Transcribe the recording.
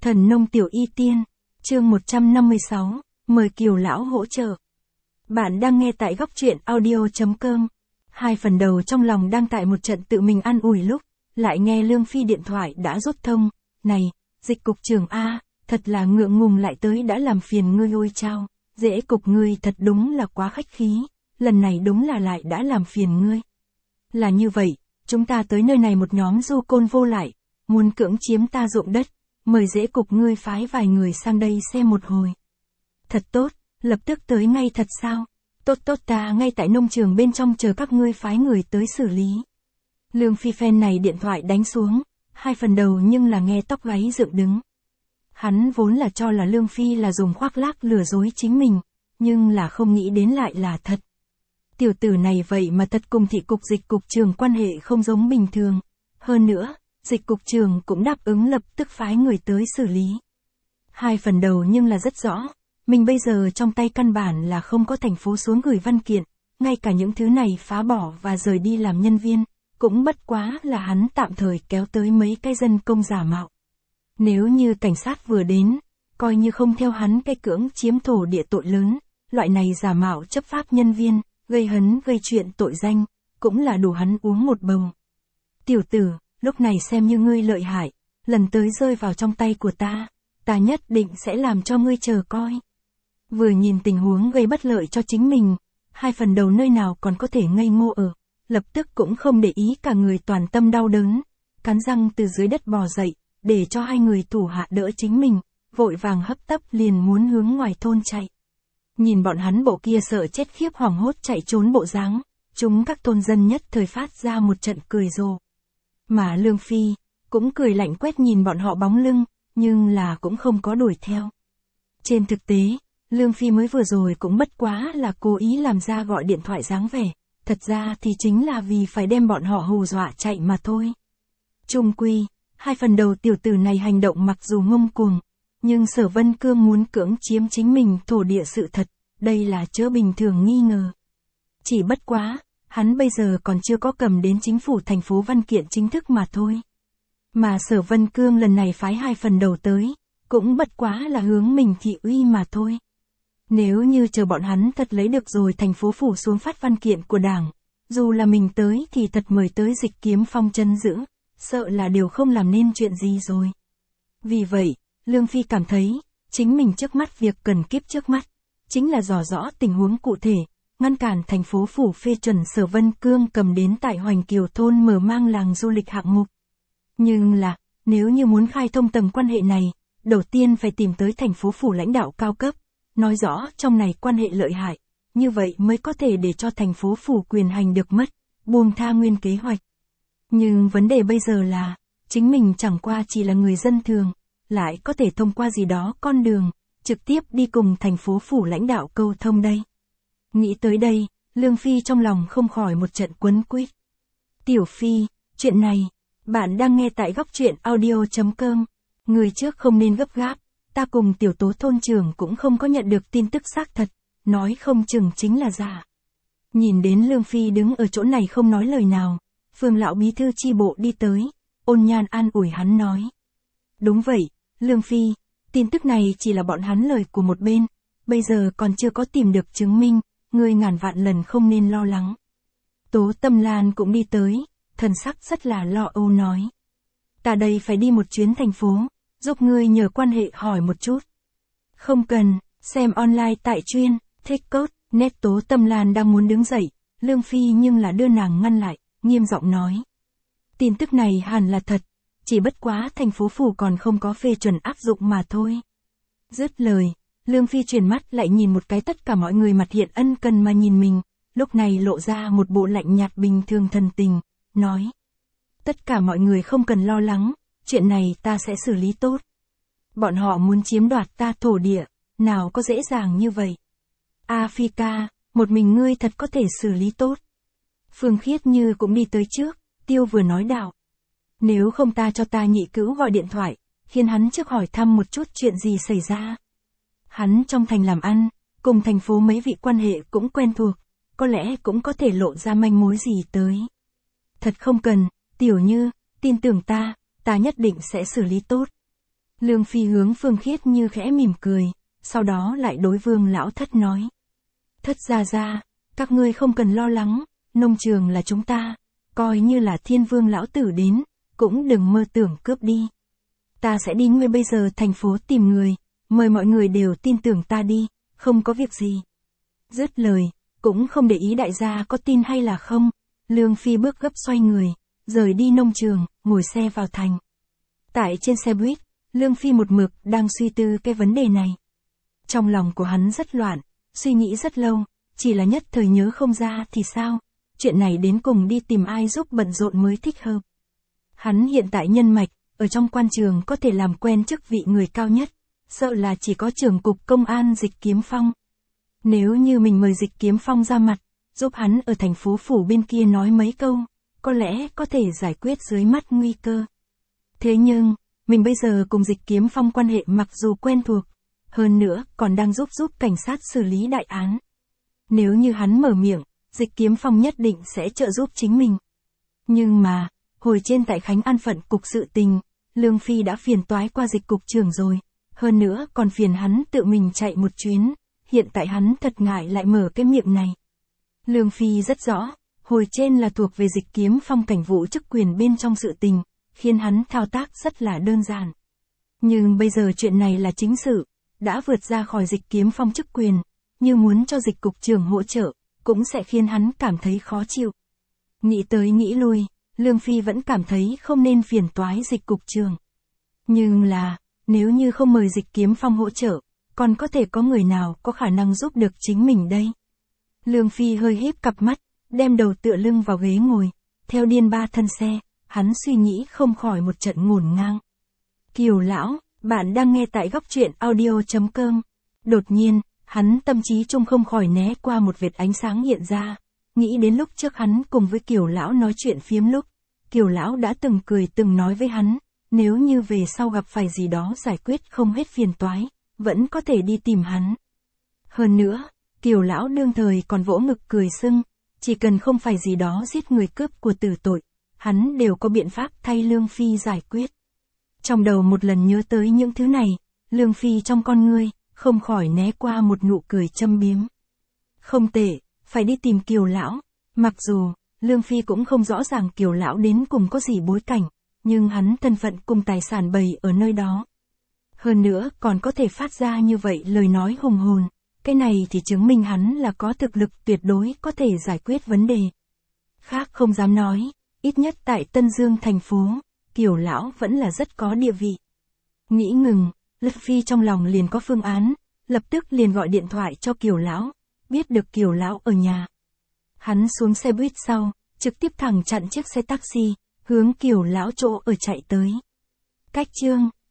Thần nông tiểu y tiên, chương 156, mời Kiều lão hỗ trợ. Bạn đang nghe tại góc truyện audio.com. Hai phần đầu trong lòng đang tại một trận tự mình an ủi lúc, lại nghe Lương Phi điện thoại đã rút thông, này, Dịch cục trưởng A, thật là ngượng ngùng lại tới đã làm phiền ngươi ôi chao, dễ cục ngươi thật đúng là quá khách khí, lần này đúng là lại đã làm phiền ngươi. Là như vậy, chúng ta tới nơi này một nhóm du côn vô lại, muốn cưỡng chiếm ta ruộng đất, mời dễ cục ngươi phái vài người sang đây xem một hồi. Thật tốt, lập tức tới ngay thật sao? Tốt ta ngay tại nông trường bên trong chờ các ngươi phái người tới xử lý. Lương Phi phen này điện thoại đánh xuống, hai phần đầu nhưng là nghe tóc gáy dựng đứng. Hắn vốn là cho là Lương Phi là dùng khoác lác lừa dối chính mình, nhưng là không nghĩ đến lại là thật. Tiểu tử này vậy mà thật cùng thị cục Dịch cục trưởng quan hệ không giống bình thường. Hơn nữa, Dịch cục trưởng cũng đáp ứng lập tức phái người tới xử lý. Hai phần đầu nhưng là rất rõ, mình bây giờ trong tay căn bản là không có thành phố xuống gửi văn kiện, ngay cả những thứ này phá bỏ và rời đi làm nhân viên, cũng bất quá là hắn tạm thời kéo tới mấy cái dân công giả mạo. Nếu như cảnh sát vừa đến, coi như không theo hắn cái cưỡng chiếm thổ địa tội lớn, loại này giả mạo chấp pháp nhân viên, gây hấn gây chuyện tội danh, cũng là đủ hắn uống một bầu. Tiểu tử, lúc này xem như ngươi lợi hại, lần tới rơi vào trong tay của ta nhất định sẽ làm cho ngươi chờ coi. Vừa nhìn tình huống gây bất lợi cho chính mình, hai phần đầu nơi nào còn có thể ngây ngô ở, lập tức cũng không để ý cả người toàn tâm đau đớn, cắn răng từ dưới đất bò dậy, để cho hai người thủ hạ đỡ chính mình, vội vàng hấp tấp liền muốn hướng ngoài thôn chạy. Nhìn bọn hắn bộ kia sợ chết khiếp hoảng hốt chạy trốn bộ dáng, chúng các thôn dân nhất thời phát ra một trận cười rồ. Mà Lương Phi, cũng cười lạnh quét nhìn bọn họ bóng lưng, nhưng là cũng không có đuổi theo. Trên thực tế, Lương Phi mới vừa rồi cũng bất quá là cố ý làm ra gọi điện thoại dáng vẻ, thật ra thì chính là vì phải đem bọn họ hù dọa chạy mà thôi. Chung quy, hai phần đầu tiểu tử này hành động mặc dù ngông cuồng, nhưng Sở Vân Cương muốn cưỡng chiếm chính mình thổ địa sự thật, đây là chớ bình thường nghi ngờ. Chỉ bất quá, hắn bây giờ còn chưa có cầm đến chính phủ thành phố văn kiện chính thức mà thôi. Mà Sở Vân Cương lần này phái hai phần đầu tới, cũng bất quá là hướng mình thị uy mà thôi. Nếu như chờ bọn hắn thật lấy được rồi thành phố phủ xuống phát văn kiện của đảng, dù là mình tới thì thật mời tới Dịch Kiếm Phong chân giữ, sợ là đều không làm nên chuyện gì rồi. Vì vậy, Lương Phi cảm thấy, chính mình trước mắt việc cần kiếp trước mắt, chính là dò rõ tình huống cụ thể, ngăn cản thành phố phủ phê chuẩn Sở Vân Cương cầm đến tại Hoành Kiều thôn mở mang làng du lịch hạng mục. Nhưng là, nếu như muốn khai thông tầng quan hệ này, đầu tiên phải tìm tới thành phố phủ lãnh đạo cao cấp, nói rõ trong này quan hệ lợi hại, như vậy mới có thể để cho thành phố phủ quyền hành được mất, buông tha nguyên kế hoạch. Nhưng vấn đề bây giờ là, chính mình chẳng qua chỉ là người dân thường, lại có thể thông qua gì đó con đường, trực tiếp đi cùng thành phố phủ lãnh đạo câu thông đây. Nghĩ tới đây, Lương Phi trong lòng không khỏi một trận quấn quýt. Tiểu Phi, chuyện này, bạn đang nghe tại góc truyện audio.com, người trước không nên gấp gáp, ta cùng Tiểu Tố thôn trưởng cũng không có nhận được tin tức xác thật, nói không chừng chính là giả. Nhìn đến Lương Phi đứng ở chỗ này không nói lời nào, Phương lão bí thư chi bộ đi tới, ôn nhan an ủi hắn nói. Đúng vậy, Lương Phi, tin tức này chỉ là bọn hắn lời của một bên, bây giờ còn chưa có tìm được chứng minh, ngươi ngàn vạn lần không nên lo lắng. Tố Tâm Lan cũng đi tới, thần sắc rất là lo âu nói. Ta đây phải đi một chuyến thành phố, giúp ngươi nhờ quan hệ hỏi một chút. Không cần, xem online tại chuyên, thích cốt, net. Tố Tâm Lan đang muốn đứng dậy, Lương Phi nhưng là đưa nàng ngăn lại, nghiêm giọng nói. Tin tức này hẳn là thật, chỉ bất quá thành phố phủ còn không có phê chuẩn áp dụng mà thôi. Dứt lời, Lương Phi chuyển mắt lại nhìn một cái tất cả mọi người mặt hiện ân cần mà nhìn mình, lúc này lộ ra một bộ lạnh nhạt bình thường thần tình, nói. Tất cả mọi người không cần lo lắng, chuyện này ta sẽ xử lý tốt. Bọn họ muốn chiếm đoạt ta thổ địa, nào có dễ dàng như vậy. A Phi ca, một mình ngươi thật có thể xử lý tốt. Phương Khiết Như cũng đi tới trước, Tiêu vừa nói đạo. Nếu không ta cho ta nhị cữu gọi điện thoại, khiến hắn trước hỏi thăm một chút chuyện gì xảy ra. Hắn trong thành làm ăn, cùng thành phố mấy vị quan hệ cũng quen thuộc, có lẽ cũng có thể lộ ra manh mối gì tới. Thật không cần, Tiểu Như, tin tưởng ta nhất định sẽ xử lý tốt. Lương Phi hướng Phương Khiết Như khẽ mỉm cười, sau đó lại đối Vương Lão Thất nói. Thất gia gia, các ngươi không cần lo lắng, nông trường là chúng ta, coi như là Thiên Vương lão tử đến, cũng đừng mơ tưởng cướp đi. Ta sẽ đi ngay bây giờ thành phố tìm người, mời mọi người đều tin tưởng ta đi, không có việc gì. Dứt lời, cũng không để ý đại gia có tin hay là không, Lương Phi bước gấp xoay người, rời đi nông trường, ngồi xe vào thành. Tại trên xe buýt, Lương Phi một mực đang suy tư cái vấn đề này. Trong lòng của hắn rất loạn, suy nghĩ rất lâu, chỉ là nhất thời nhớ không ra thì sao, chuyện này đến cùng đi tìm ai giúp bận rộn mới thích hợp. Hắn hiện tại nhân mạch, ở trong quan trường có thể làm quen chức vị người cao nhất, sợ là chỉ có trưởng cục công an Dịch Kiếm Phong. Nếu như mình mời Dịch Kiếm Phong ra mặt, giúp hắn ở thành phố phủ bên kia nói mấy câu, có lẽ có thể giải quyết dưới mắt nguy cơ. Thế nhưng, mình bây giờ cùng Dịch Kiếm Phong quan hệ mặc dù quen thuộc, hơn nữa còn đang giúp cảnh sát xử lý đại án. Nếu như hắn mở miệng, Dịch Kiếm Phong nhất định sẽ trợ giúp chính mình. Nhưng mà, hồi trên tại Khánh An phận cục sự tình, Lương Phi đã phiền toái qua Dịch cục trưởng rồi, hơn nữa còn phiền hắn tự mình chạy một chuyến, hiện tại hắn thật ngại lại mở cái miệng này. Lương Phi rất rõ, hồi trên là thuộc về Dịch Kiếm Phong cảnh vụ chức quyền bên trong sự tình, khiến hắn thao tác rất là đơn giản. Nhưng bây giờ chuyện này là chính sự, đã vượt ra khỏi Dịch Kiếm Phong chức quyền, như muốn cho Dịch cục trưởng hỗ trợ, cũng sẽ khiến hắn cảm thấy khó chịu. Nghĩ tới nghĩ lui, Lương Phi vẫn cảm thấy không nên phiền toái Dịch cục trưởng. Nhưng là, nếu như không mời Dịch Kiếm Phong hỗ trợ, còn có thể có người nào có khả năng giúp được chính mình đây? Lương Phi hơi híp cặp mắt, đem đầu tựa lưng vào ghế ngồi, theo điên ba thân xe, hắn suy nghĩ không khỏi một trận ngổn ngang. Kiều lão, bạn đang nghe tại góc truyện audio.com. Đột nhiên, hắn tâm trí trung không khỏi né qua một vệt ánh sáng hiện ra, nghĩ đến lúc trước hắn cùng với Kiều lão nói chuyện phiếm lúc, Kiều lão đã từng cười từng nói với hắn, nếu như về sau gặp phải gì đó giải quyết không hết phiền toái, vẫn có thể đi tìm hắn. Hơn nữa, Kiều lão đương thời còn vỗ ngực cười sưng, chỉ cần không phải gì đó giết người cướp của tử tội, hắn đều có biện pháp thay Lương Phi giải quyết. Trong đầu một lần nhớ tới những thứ này, Lương Phi trong con ngươi, không khỏi né qua một nụ cười châm biếm. Không tệ, phải đi tìm Kiều lão, mặc dù, Lương Phi cũng không rõ ràng Kiều lão đến cùng có gì bối cảnh, nhưng hắn thân phận cùng tài sản bày ở nơi đó. Hơn nữa còn có thể phát ra như vậy lời nói hùng hồn, cái này thì chứng minh hắn là có thực lực tuyệt đối có thể giải quyết vấn đề. Khác không dám nói, ít nhất tại Tân Dương thành phố, Kiều lão vẫn là rất có địa vị. Nghĩ ngừng, Lương Phi trong lòng liền có phương án, lập tức liền gọi điện thoại cho Kiều lão, biết được Kiều lão ở nhà. Hắn xuống xe buýt sau, trực tiếp thẳng chặn chiếc xe taxi, hướng Kiều lão chỗ ở chạy tới. Cách chương